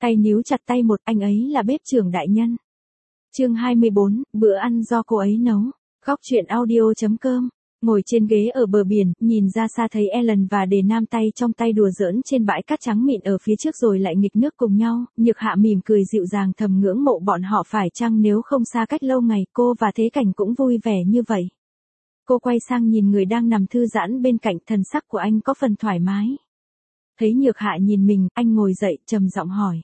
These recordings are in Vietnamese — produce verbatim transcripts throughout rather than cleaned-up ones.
Tay níu chặt tay một, anh ấy là bếp trưởng đại nhân. Chương hai mươi bốn, bữa ăn do cô ấy nấu. Góc truyện audio chấm com. Ngồi trên ghế ở bờ biển, nhìn ra xa thấy Ellen và Đề Nam tay trong tay đùa giỡn trên bãi cát trắng mịn ở phía trước rồi lại nghịch nước cùng nhau, Nhược Hạ mỉm cười dịu dàng thầm ngưỡng mộ bọn họ phải chăng nếu không xa cách lâu ngày cô và Thế Cảnh cũng vui vẻ như vậy. Cô quay sang nhìn người đang nằm thư giãn bên cạnh, thần sắc của anh có phần thoải mái. Thấy Nhược Hạ nhìn mình, anh ngồi dậy trầm giọng hỏi.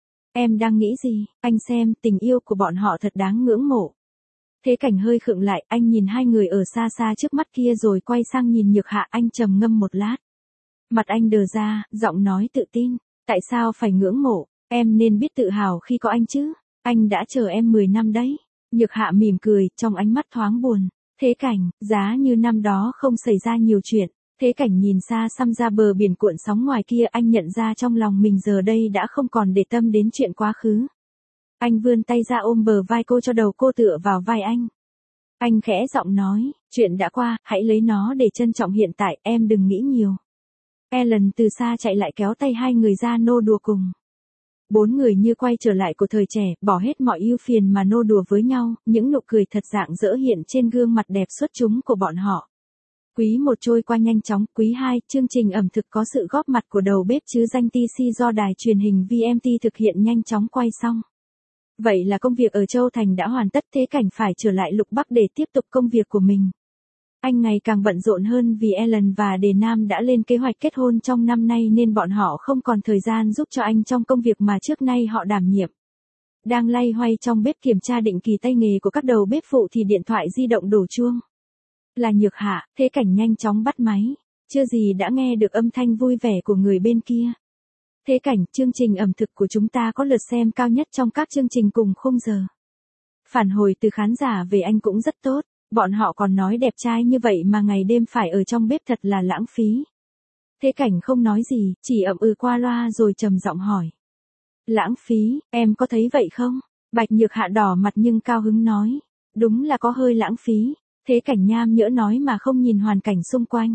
Em đang nghĩ gì? Anh xem, tình yêu của bọn họ thật đáng ngưỡng mộ. Thế Cảnh hơi khựng lại, anh nhìn hai người ở xa xa trước mắt kia rồi quay sang nhìn Nhược Hạ, anh trầm ngâm một lát. Mặt anh đờ ra, giọng nói tự tin, tại sao phải ngưỡng mộ, em nên biết tự hào khi có anh chứ, anh đã chờ em mười năm đấy. Nhược Hạ mỉm cười, trong ánh mắt thoáng buồn. Thế Cảnh, giá như năm đó không xảy ra nhiều chuyện. Thế Cảnh nhìn xa xăm ra bờ biển cuộn sóng ngoài kia, anh nhận ra trong lòng mình giờ đây đã không còn để tâm đến chuyện quá khứ. Anh vươn tay ra ôm bờ vai cô cho đầu cô tựa vào vai anh. Anh khẽ giọng nói, chuyện đã qua, hãy lấy nó để trân trọng hiện tại, em đừng nghĩ nhiều. Ellen từ xa chạy lại kéo tay hai người ra nô đùa cùng. Bốn người như quay trở lại của thời trẻ, bỏ hết mọi ưu phiền mà nô đùa với nhau, những nụ cười thật rạng rỡ hiện trên gương mặt đẹp xuất chúng của bọn họ. Quý một trôi qua nhanh chóng, quý hai, chương trình ẩm thực có sự góp mặt của đầu bếp chứ danh tê xê do đài truyền hình vê em tê thực hiện nhanh chóng quay xong. Vậy là công việc ở Châu Thành đã hoàn tất, Thế Cảnh phải trở lại Lục Bắc để tiếp tục công việc của mình. Anh ngày càng bận rộn hơn vì Ellen và Đề Nam đã lên kế hoạch kết hôn trong năm nay nên bọn họ không còn thời gian giúp cho anh trong công việc mà trước nay họ đảm nhiệm. Đang loay hoay trong bếp kiểm tra định kỳ tay nghề của các đầu bếp phụ thì điện thoại di động đổ chuông. Là Nhược Hạ, Thế Cảnh nhanh chóng bắt máy, chưa gì đã nghe được âm thanh vui vẻ của người bên kia. Thế Cảnh, chương trình ẩm thực của chúng ta có lượt xem cao nhất trong các chương trình cùng khung giờ. Phản hồi từ khán giả về anh cũng rất tốt, bọn họ còn nói đẹp trai như vậy mà ngày đêm phải ở trong bếp thật là lãng phí. Thế Cảnh không nói gì, chỉ ậm ừ qua loa rồi trầm giọng hỏi. Lãng phí, em có thấy vậy không? Bạch Nhược Hạ đỏ mặt nhưng cao hứng nói. Đúng là có hơi lãng phí. Thế Cảnh nham nhỡ nói mà không nhìn hoàn cảnh xung quanh.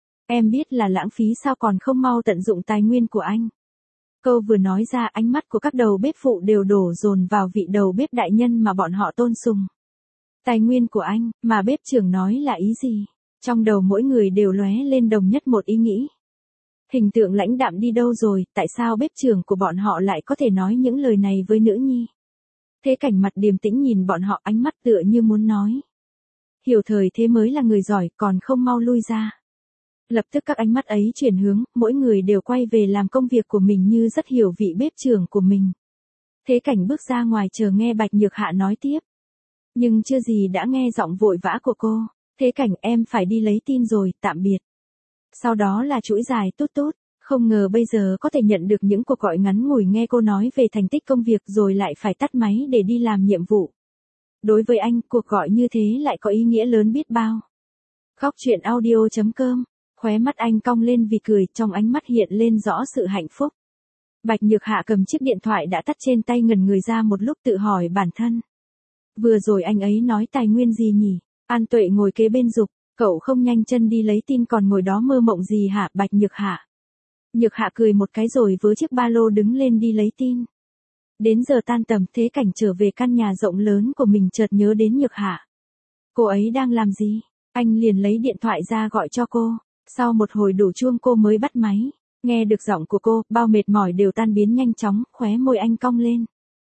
Em biết là lãng phí sao còn không mau tận dụng tài nguyên của anh. Câu vừa nói ra ánh mắt của các đầu bếp phụ đều đổ dồn vào vị đầu bếp đại nhân mà bọn họ tôn sùng. Tài nguyên của anh, mà bếp trưởng nói là ý gì? Trong đầu mỗi người đều lóe lên đồng nhất một ý nghĩ. Hình tượng lãnh đạm đi đâu rồi, tại sao bếp trưởng của bọn họ lại có thể nói những lời này với nữ nhi? Thế Cảnh mặt điềm tĩnh nhìn bọn họ, ánh mắt tựa như muốn nói. Hiểu thời thế mới là người giỏi, còn không mau lui ra. Lập tức các ánh mắt ấy chuyển hướng, mỗi người đều quay về làm công việc của mình như rất hiểu vị bếp trưởng của mình. Thế Cảnh bước ra ngoài chờ nghe Bạch Nhược Hạ nói tiếp. Nhưng chưa gì đã nghe giọng vội vã của cô. Thế Cảnh, em phải đi lấy tin rồi, tạm biệt. Sau đó là chuỗi dài tút tút, không ngờ bây giờ có thể nhận được những cuộc gọi ngắn ngủi nghe cô nói về thành tích công việc rồi lại phải tắt máy để đi làm nhiệm vụ. Đối với anh, cuộc gọi như thế lại có ý nghĩa lớn biết bao. Góc truyện audio chấm com. Khóe mắt anh cong lên vì cười, trong ánh mắt hiện lên rõ sự hạnh phúc. Bạch Nhược Hạ cầm chiếc điện thoại đã tắt trên tay ngẩn người ra một lúc tự hỏi bản thân. Vừa rồi anh ấy nói tài nguyên gì nhỉ? An Tuệ ngồi kế bên giục, cậu không nhanh chân đi lấy tin còn ngồi đó mơ mộng gì hả Bạch Nhược Hạ? Nhược Hạ cười một cái rồi với chiếc ba lô đứng lên đi lấy tin. Đến giờ tan tầm, Thế Cảnh trở về căn nhà rộng lớn của mình chợt nhớ đến Nhược Hạ. Cô ấy đang làm gì? Anh liền lấy điện thoại ra gọi cho cô. Sau một hồi đổ chuông cô mới bắt máy. Nghe được giọng của cô, bao mệt mỏi đều tan biến nhanh chóng, khóe môi anh cong lên.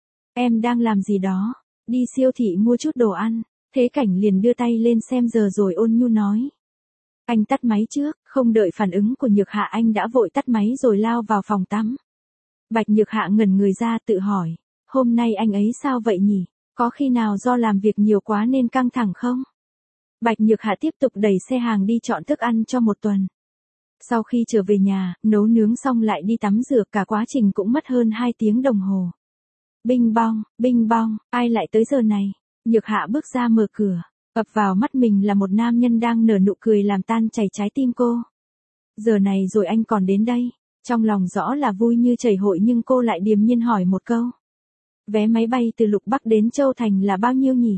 Em đang làm gì đó? Đi siêu thị mua chút đồ ăn. Thế Cảnh liền đưa tay lên xem giờ rồi ôn nhu nói. Anh tắt máy trước, không đợi phản ứng của Nhược Hạ anh đã vội tắt máy rồi lao vào phòng tắm. Bạch Nhược Hạ ngẩn người ra tự hỏi. Hôm nay anh ấy sao vậy nhỉ? Có khi nào do làm việc nhiều quá nên căng thẳng không? Bạch Nhược Hạ tiếp tục đẩy xe hàng đi chọn thức ăn cho một tuần. Sau khi trở về nhà, nấu nướng xong lại đi tắm rửa, cả quá trình cũng mất hơn hai tiếng đồng hồ. Bing bong, bing bong, ai lại tới giờ này? Nhược Hạ bước ra mở cửa, ập vào mắt mình là một nam nhân đang nở nụ cười làm tan chảy trái tim cô. Giờ này rồi anh còn đến đây, trong lòng rõ là vui như chảy hội nhưng cô lại điềm nhiên hỏi một câu. Vé máy bay từ Lục Bắc đến Châu Thành là bao nhiêu nhỉ?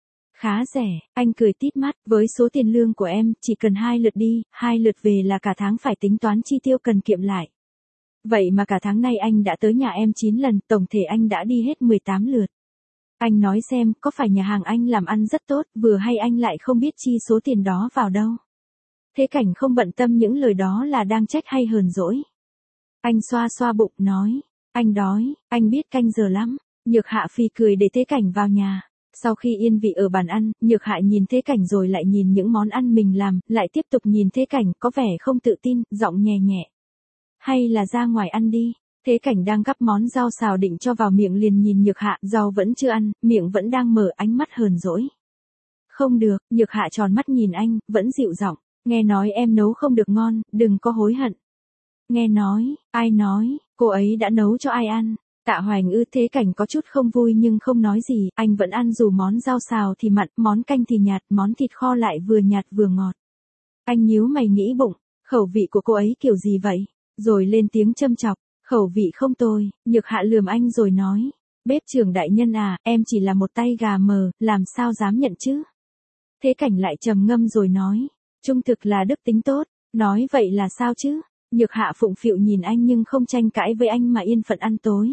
Khá rẻ, anh cười tít mắt, với số tiền lương của em, chỉ cần hai lượt đi, hai lượt về là cả tháng phải tính toán chi tiêu cần kiệm lại. Vậy mà cả tháng nay anh đã tới nhà em chín lần, tổng thể anh đã đi hết mười tám lượt. Anh nói xem, có phải nhà hàng anh làm ăn rất tốt, vừa hay anh lại không biết chi số tiền đó vào đâu. Thế Cảnh không bận tâm những lời đó là đang trách hay hờn dỗi. Anh xoa xoa bụng, nói, anh đói, anh biết canh giờ lắm. Nhược Hạ phì cười để Thế Cảnh vào nhà. Sau khi yên vị ở bàn ăn, Nhược Hạ nhìn Thế Cảnh rồi lại nhìn những món ăn mình làm, lại tiếp tục nhìn Thế Cảnh, có vẻ không tự tin, giọng nhẹ nhẹ. Hay là ra ngoài ăn đi. Thế Cảnh đang gắp món rau xào định cho vào miệng liền nhìn Nhược Hạ, rau vẫn chưa ăn, miệng vẫn đang mở, ánh mắt hờn dỗi. Không được, Nhược Hạ tròn mắt nhìn anh, vẫn dịu giọng, nghe nói em nấu không được ngon, đừng có hối hận. Nghe nói, ai nói, cô ấy đã nấu cho ai ăn? Tạ Hoành ư? Thế Cảnh có chút không vui nhưng không nói gì, anh vẫn ăn dù món rau xào thì mặn, món canh thì nhạt, món thịt kho lại vừa nhạt vừa ngọt. Anh nhíu mày nghĩ bụng, khẩu vị của cô ấy kiểu gì vậy? Rồi lên tiếng châm chọc, khẩu vị không tồi. Nhược Hạ lườm anh rồi nói, bếp trưởng đại nhân à, em chỉ là một tay gà mờ, làm sao dám nhận chứ? Thế Cảnh lại trầm ngâm rồi nói, trung thực là đức tính tốt, nói vậy là sao chứ? Nhược Hạ phụng phịu nhìn anh nhưng không tranh cãi với anh mà yên phận ăn tối.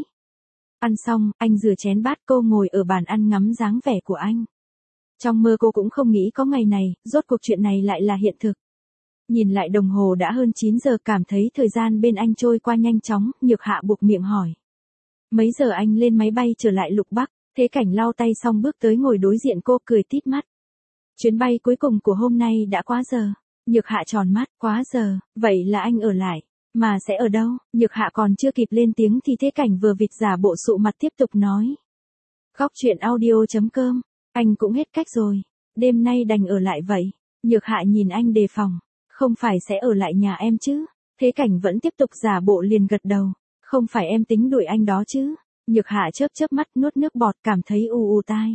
Ăn xong, anh rửa chén bát, cô ngồi ở bàn ăn ngắm dáng vẻ của anh. Trong mơ cô cũng không nghĩ có ngày này, rốt cuộc chuyện này lại là hiện thực. Nhìn lại đồng hồ đã hơn chín giờ, cảm thấy thời gian bên anh trôi qua nhanh chóng, Nhược Hạ buộc miệng hỏi. Mấy giờ anh lên máy bay trở lại Lục Bắc? Thế Cảnh lau tay xong bước tới ngồi đối diện cô, cười tít mắt. Chuyến bay cuối cùng của hôm nay đã quá giờ. Nhược Hạ tròn mắt, quá giờ, vậy là anh ở lại. Mà sẽ ở đâu? Nhược Hạ còn chưa kịp lên tiếng thì Thế Cảnh vừa vịt giả bộ sụ mặt tiếp tục nói. Góc truyện audio chấm com, anh cũng hết cách rồi. Đêm nay đành ở lại vậy. Nhược Hạ nhìn anh đề phòng. Không phải sẽ ở lại nhà em chứ? Thế Cảnh vẫn tiếp tục giả bộ liền gật đầu. Không phải em tính đuổi anh đó chứ? Nhược Hạ chớp chớp mắt, nuốt nước bọt, cảm thấy u u tai.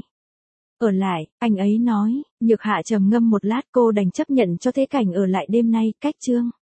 Ở lại, anh ấy nói. Nhược Hạ trầm ngâm một lát, cô đành chấp nhận cho Thế Cảnh ở lại đêm nay, cách chương.